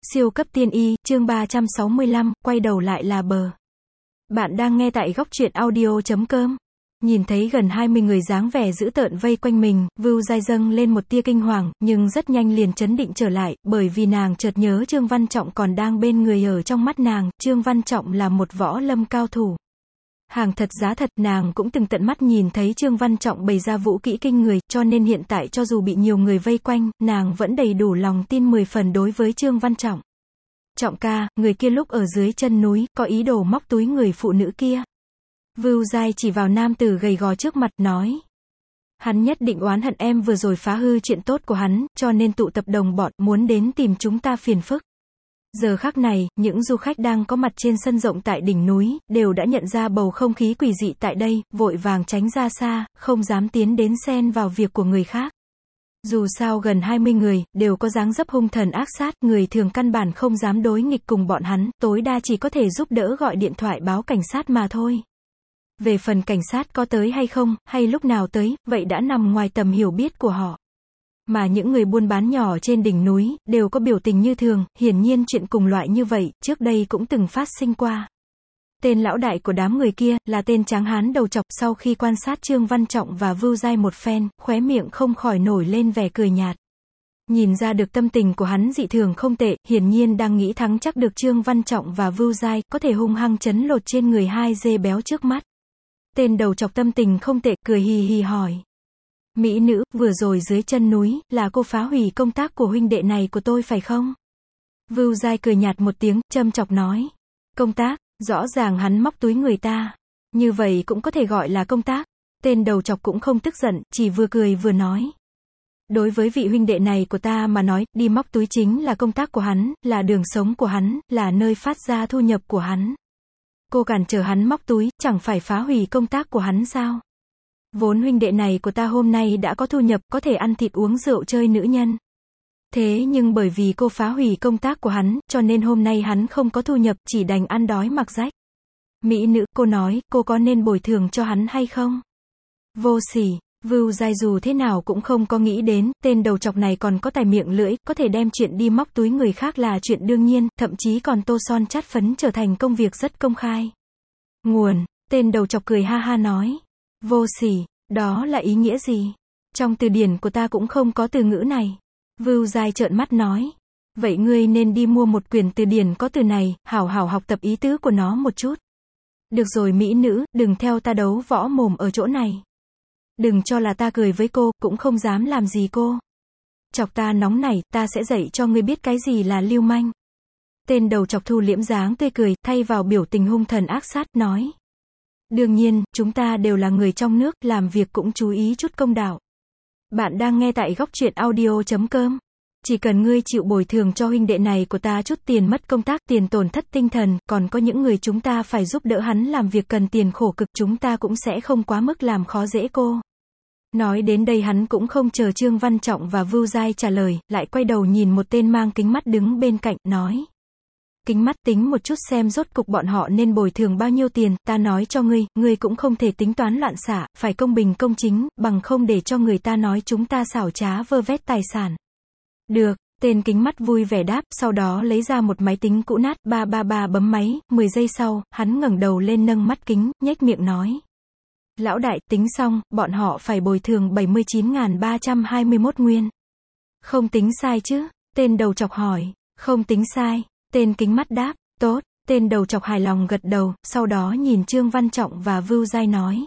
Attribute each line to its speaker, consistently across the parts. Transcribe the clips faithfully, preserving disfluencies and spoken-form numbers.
Speaker 1: Siêu cấp tiên y, chương ba trăm sáu mươi lăm, quay đầu lại là bờ. Bạn đang nghe tại góc truyện audio chấm com. Nhìn thấy gần hai mươi người dáng vẻ dữ tợn vây quanh mình, Vưu Giai dâng lên một tia kinh hoàng, nhưng rất nhanh liền trấn định trở lại, bởi vì nàng chợt nhớ Trương Văn Trọng còn đang bên người. Ở trong mắt nàng, Trương Văn Trọng là một võ lâm cao thủ. Hàng thật giá thật, nàng cũng từng tận mắt nhìn thấy Trương Văn Trọng bày ra vũ kỹ kinh người, cho nên hiện tại cho dù bị nhiều người vây quanh, nàng vẫn đầy đủ lòng tin mười phần đối với Trương Văn Trọng. Trọng ca, người kia lúc ở dưới chân núi, có ý đồ móc túi người phụ nữ kia. Vưu Giai chỉ vào nam tử gầy gò trước mặt, nói. Hắn nhất định oán hận em vừa rồi phá hư chuyện tốt của hắn, cho nên tụ tập đồng bọn, muốn đến tìm chúng ta phiền phức. Giờ khắc này, những du khách đang có mặt trên sân rộng tại đỉnh núi, đều đã nhận ra bầu không khí quỷ dị tại đây, vội vàng tránh ra xa, không dám tiến đến xen vào việc của người khác. Dù sao gần hai mươi người, đều có dáng dấp hung thần ác sát, người thường căn bản không dám đối nghịch cùng bọn hắn, tối đa chỉ có thể giúp đỡ gọi điện thoại báo cảnh sát mà thôi. Về phần cảnh sát có tới hay không, hay lúc nào tới, vậy đã nằm ngoài tầm hiểu biết của họ. Mà những người buôn bán nhỏ trên đỉnh núi, đều có biểu tình như thường, hiển nhiên chuyện cùng loại như vậy, trước đây cũng từng phát sinh qua. Tên lão đại của đám người kia, là tên tráng hán đầu chọc, sau khi quan sát Trương Văn Trọng và Vưu Giai một phen, khóe miệng không khỏi nổi lên vẻ cười nhạt. Nhìn ra được tâm tình của hắn dị thường không tệ, hiển nhiên đang nghĩ thắng chắc được Trương Văn Trọng và Vưu Giai, có thể hung hăng chấn lột trên người hai dê béo trước mắt. Tên đầu chọc tâm tình không tệ, cười hì hì hỏi. Mỹ nữ, vừa rồi dưới chân núi, là cô phá hủy công tác của huynh đệ này của tôi phải không? Vưu Giai cười nhạt một tiếng, châm chọc nói. Công tác, rõ ràng hắn móc túi người ta. Như vậy cũng có thể gọi là công tác. Tên đầu chọc cũng không tức giận, chỉ vừa cười vừa nói. Đối với vị huynh đệ này của ta mà nói, đi móc túi chính là công tác của hắn, là đường sống của hắn, là nơi phát ra thu nhập của hắn. Cô cản trở hắn móc túi, chẳng phải phá hủy công tác của hắn sao? Vốn huynh đệ này của ta hôm nay đã có thu nhập, có thể ăn thịt uống rượu chơi nữ nhân. Thế nhưng bởi vì cô phá hủy công tác của hắn, cho nên hôm nay hắn không có thu nhập, chỉ đành ăn đói mặc rách. Mỹ nữ, cô nói, cô có nên bồi thường cho hắn hay không? Vô sỉ. Vưu Giai dù thế nào cũng không có nghĩ đến, tên đầu chọc này còn có tài miệng lưỡi, có thể đem chuyện đi móc túi người khác là chuyện đương nhiên, thậm chí còn tô son chát phấn trở thành công việc rất công khai. Nguồn, tên đầu chọc cười ha ha nói. Vô sỉ, đó là ý nghĩa gì? Trong từ điển của ta cũng không có từ ngữ này. Vưu Giai trợn mắt nói. Vậy ngươi nên đi mua một quyển từ điển có từ này, hảo hảo học tập ý tứ của nó một chút. Được rồi mỹ nữ, đừng theo ta đấu võ mồm ở chỗ này. Đừng cho là ta cười với cô, cũng không dám làm gì cô. Chọc ta nóng nảy, ta sẽ dạy cho ngươi biết cái gì là lưu manh. Tên đầu chọc thu liễm dáng tươi cười, thay vào biểu tình hung thần ác sát, nói. Đương nhiên, chúng ta đều là người trong nước, làm việc cũng chú ý chút công đạo. Bạn đang nghe tại góc truyện audio chấm com. Chỉ cần ngươi chịu bồi thường cho huynh đệ này của ta chút tiền mất công tác, tiền tổn thất tinh thần, còn có những người chúng ta phải giúp đỡ hắn làm việc cần tiền khổ cực, chúng ta cũng sẽ không quá mức làm khó dễ cô. Nói đến đây hắn cũng không chờ Trương Văn Trọng và Vưu Giai trả lời, lại quay đầu nhìn một tên mang kính mắt đứng bên cạnh, nói. Kính mắt, tính một chút xem rốt cục bọn họ nên bồi thường bao nhiêu tiền, ta nói cho ngươi, ngươi cũng không thể tính toán loạn xạ, phải công bình công chính, bằng không để cho người ta nói chúng ta xảo trá vơ vét tài sản. Được, tên kính mắt vui vẻ đáp, sau đó lấy ra một máy tính cũ nát, ba ba ba bấm máy, mười giây sau, hắn ngẩng đầu lên nâng mắt kính, nhếch miệng nói. Lão đại, tính xong, bọn họ phải bồi thường bảy mươi chín nghìn ba trăm hai mươi mốt nguyên. Không tính sai chứ? Tên đầu chọc hỏi. Không tính sai. Tên kính mắt đáp. Tốt. Tên đầu chọc hài lòng gật đầu, sau đó nhìn Trương Văn Trọng và Vưu Giai nói.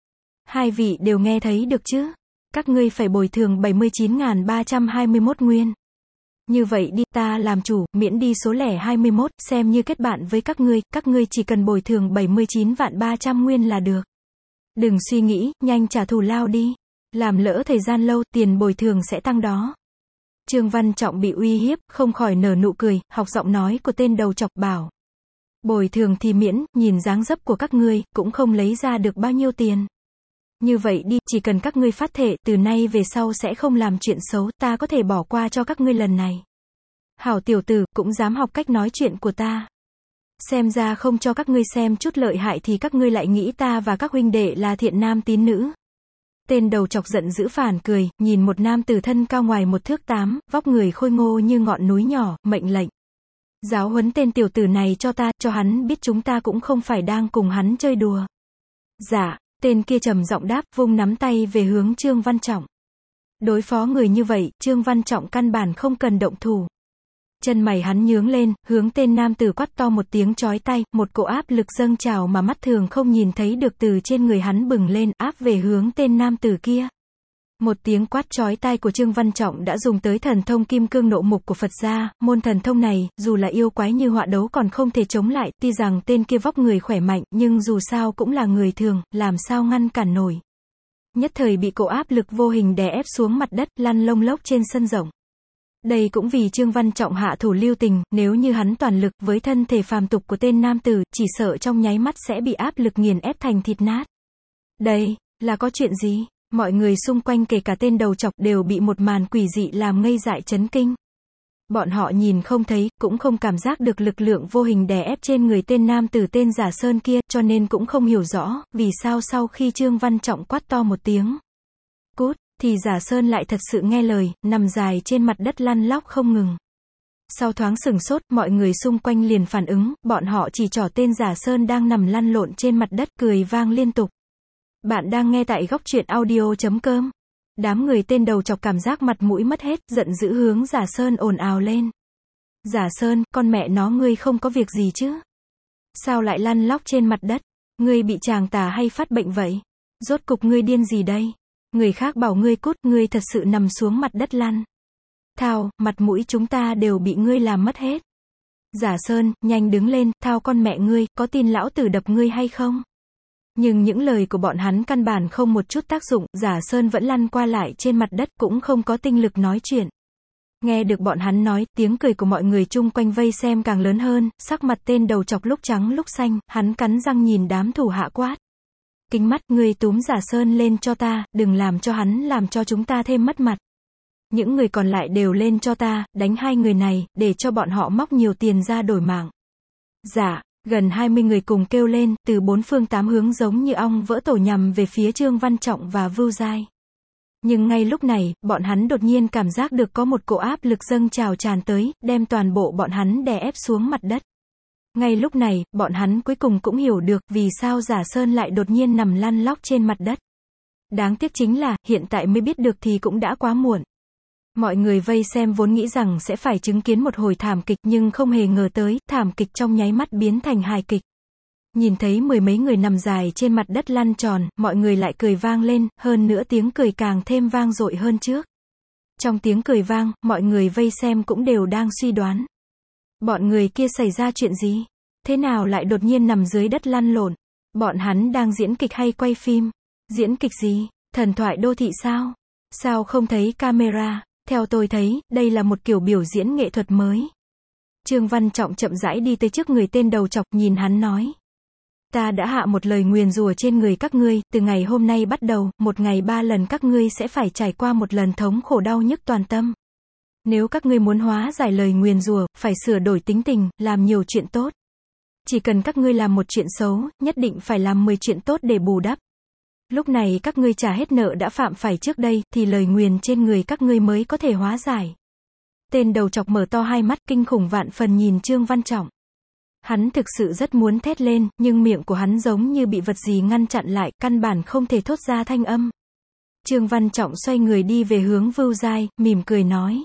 Speaker 1: Hai vị đều nghe thấy được chứ? Các ngươi phải bồi thường bảy mươi chín nghìn ba trăm hai mươi mốt nguyên. Như vậy đi, ta làm chủ, miễn đi số lẻ hai mươi mốt, xem như kết bạn với các ngươi, các ngươi chỉ cần bồi thường bảy mươi chín vạn ba trăm nguyên là được. Đừng suy nghĩ, nhanh trả thù lao đi. Làm lỡ thời gian lâu, tiền bồi thường sẽ tăng đó. Trương Văn Trọng bị uy hiếp, không khỏi nở nụ cười, học giọng nói của tên đầu chọc bảo. Bồi thường thì miễn, nhìn dáng dấp của các ngươi, cũng không lấy ra được bao nhiêu tiền. Như vậy đi, chỉ cần các ngươi phát thệ, từ nay về sau sẽ không làm chuyện xấu, ta có thể bỏ qua cho các ngươi lần này. Hảo tiểu tử, cũng dám học cách nói chuyện của ta. Xem ra không cho các ngươi xem chút lợi hại thì các ngươi lại nghĩ ta và các huynh đệ là thiện nam tín nữ. Tên đầu chọc giận dữ phản cười, nhìn một nam tử thân cao ngoài một thước tám, vóc người khôi ngô như ngọn núi nhỏ, mệnh lệnh. Giáo huấn tên tiểu tử này cho ta, cho hắn biết chúng ta cũng không phải đang cùng hắn chơi đùa. Dạ, tên kia trầm giọng đáp, vung nắm tay về hướng Trương Văn Trọng. Đối phó người như vậy, Trương Văn Trọng căn bản không cần động thủ. Chân mày hắn nhướng lên, hướng tên nam tử quát to một tiếng chói tai, một cỗ áp lực dâng trào mà mắt thường không nhìn thấy được từ trên người hắn bừng lên, áp về hướng tên nam tử kia. Một tiếng quát chói tai của Trương Văn Trọng đã dùng tới thần thông kim cương nộ mục của Phật gia, môn thần thông này, dù là yêu quái như họa đấu còn không thể chống lại, tuy rằng tên kia vóc người khỏe mạnh, nhưng dù sao cũng là người thường, làm sao ngăn cản nổi. Nhất thời bị cỗ áp lực vô hình đè ép xuống mặt đất, lăn lông lốc trên sân rộng. Đây cũng vì Trương Văn Trọng hạ thủ lưu tình, nếu như hắn toàn lực với thân thể phàm tục của tên nam tử, chỉ sợ trong nháy mắt sẽ bị áp lực nghiền ép thành thịt nát. Đây, là có chuyện gì? Mọi người xung quanh kể cả tên đầu chọc đều bị một màn quỷ dị làm ngây dại chấn kinh. Bọn họ nhìn không thấy, cũng không cảm giác được lực lượng vô hình đè ép trên người tên nam tử tên Giả Sơn kia, cho nên cũng không hiểu rõ, vì sao sau khi Trương Văn Trọng quát to một tiếng cút, thì Giả Sơn lại thật sự nghe lời, nằm dài trên mặt đất lăn lóc không ngừng. Sau thoáng sửng sốt, mọi người xung quanh liền phản ứng, bọn họ chỉ trỏ tên Giả Sơn đang nằm lăn lộn trên mặt đất, cười vang liên tục. Bạn đang nghe tại góc truyện audio chấm com. Đám người tên đầu chọc cảm giác mặt mũi mất hết, giận dữ hướng Giả Sơn ồn ào lên. Giả Sơn, con mẹ nó ngươi không có việc gì chứ? Sao lại lăn lóc trên mặt đất? Ngươi bị tràng tà hay phát bệnh vậy? Rốt cục ngươi điên gì đây? Người khác bảo ngươi cút, ngươi thật sự nằm xuống mặt đất lăn. Thao, mặt mũi chúng ta đều bị ngươi làm mất hết. Giả Sơn, nhanh đứng lên, thao con mẹ ngươi, có tin lão tử đập ngươi hay không? Nhưng những lời của bọn hắn căn bản không một chút tác dụng, Giả Sơn vẫn lăn qua lại trên mặt đất, cũng không có tinh lực nói chuyện. Nghe được bọn hắn nói, tiếng cười của mọi người chung quanh vây xem càng lớn hơn, sắc mặt tên đầu chọc lúc trắng lúc xanh, hắn cắn răng nhìn đám thủ hạ quát. Kính mắt, ngươi túm Giả Sơn lên cho ta, đừng làm cho hắn làm cho chúng ta thêm mất mặt. Những người còn lại đều lên cho ta, đánh hai người này, để cho bọn họ móc nhiều tiền ra đổi mạng. Dạ. Gần hai mươi người cùng kêu lên, từ bốn phương tám hướng giống như ong vỡ tổ nhằm về phía Trương Văn Trọng và Vưu Giai. Nhưng ngay lúc này, bọn hắn đột nhiên cảm giác được có một cỗ áp lực dâng trào tràn tới, đem toàn bộ bọn hắn đè ép xuống mặt đất. Ngay lúc này, bọn hắn cuối cùng cũng hiểu được vì sao Giả Sơn lại đột nhiên nằm lăn lóc trên mặt đất. Đáng tiếc chính là, hiện tại mới biết được thì cũng đã quá muộn. Mọi người vây xem vốn nghĩ rằng sẽ phải chứng kiến một hồi thảm kịch nhưng không hề ngờ tới, thảm kịch trong nháy mắt biến thành hài kịch. Nhìn thấy mười mấy người nằm dài trên mặt đất lăn tròn, mọi người lại cười vang lên, hơn nữa tiếng cười càng thêm vang dội hơn trước. Trong tiếng cười vang, mọi người vây xem cũng đều đang suy đoán. Bọn người kia xảy ra chuyện gì? Thế nào lại đột nhiên nằm dưới đất lăn lộn? Bọn hắn đang diễn kịch hay quay phim? Diễn kịch gì? Thần thoại đô thị sao? Sao không thấy camera? Theo tôi thấy, đây là một kiểu biểu diễn nghệ thuật mới. Trương Văn Trọng chậm rãi đi tới trước người tên đầu chọc, nhìn hắn nói. Ta đã hạ một lời nguyền rủa trên người các ngươi, từ ngày hôm nay bắt đầu, một ngày ba lần các ngươi sẽ phải trải qua một lần thống khổ đau nhức toàn tâm. Nếu các ngươi muốn hóa giải lời nguyền rủa, phải sửa đổi tính tình, làm nhiều chuyện tốt. Chỉ cần các ngươi làm một chuyện xấu, nhất định phải làm mười chuyện tốt để bù đắp. Lúc này các ngươi trả hết nợ đã phạm phải trước đây, thì lời nguyền trên người các ngươi mới có thể hóa giải. Tên đầu chọc mở to hai mắt kinh khủng vạn phần nhìn Trương Văn Trọng. Hắn thực sự rất muốn thét lên, nhưng miệng của hắn giống như bị vật gì ngăn chặn lại, căn bản không thể thốt ra thanh âm. Trương Văn Trọng xoay người đi về hướng Vưu Giai, mỉm cười nói.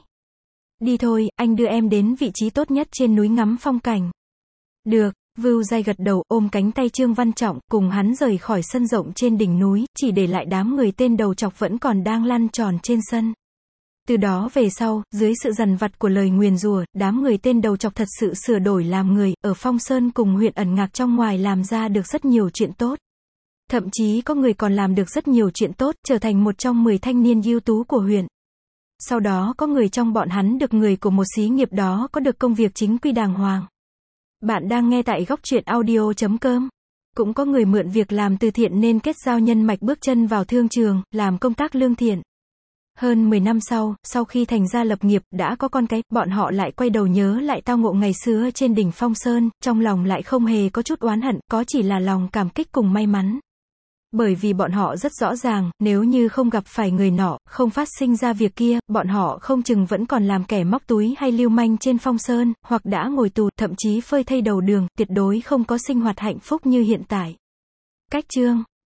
Speaker 1: Đi thôi, anh đưa em đến vị trí tốt nhất trên núi ngắm phong cảnh. Được. Vưu Giai gật đầu, ôm cánh tay Trương Văn Trọng, cùng hắn rời khỏi sân rộng trên đỉnh núi, chỉ để lại đám người tên đầu chọc vẫn còn đang lăn tròn trên sân. Từ đó về sau, dưới sự dằn vặt của lời nguyền rủa, đám người tên đầu chọc thật sự sửa đổi làm người, ở Phong Sơn cùng huyện ẩn ngạc trong ngoài làm ra được rất nhiều chuyện tốt. Thậm chí có người còn làm được rất nhiều chuyện tốt, trở thành một trong mười thanh niên ưu tú của huyện. Sau đó có người trong bọn hắn được người của một xí nghiệp đó có được công việc chính quy đàng hoàng. Bạn đang nghe tại góc truyện audio chấm com. Cũng có người mượn việc làm từ thiện nên kết giao nhân mạch bước chân vào thương trường, làm công tác lương thiện. Hơn mười năm sau, sau khi thành gia lập nghiệp, đã có con cái, bọn họ lại quay đầu nhớ lại tao ngộ ngày xưa trên đỉnh Phong Sơn, trong lòng lại không hề có chút oán hận, có chỉ là lòng cảm kích cùng may mắn. Bởi vì bọn họ rất rõ ràng, nếu như không gặp phải người nọ, không phát sinh ra việc kia, bọn họ không chừng vẫn còn làm kẻ móc túi hay lưu manh trên Phong Sơn, hoặc đã ngồi tù, thậm chí phơi thây đầu đường, tuyệt đối không có sinh hoạt hạnh phúc như hiện tại. Cách chương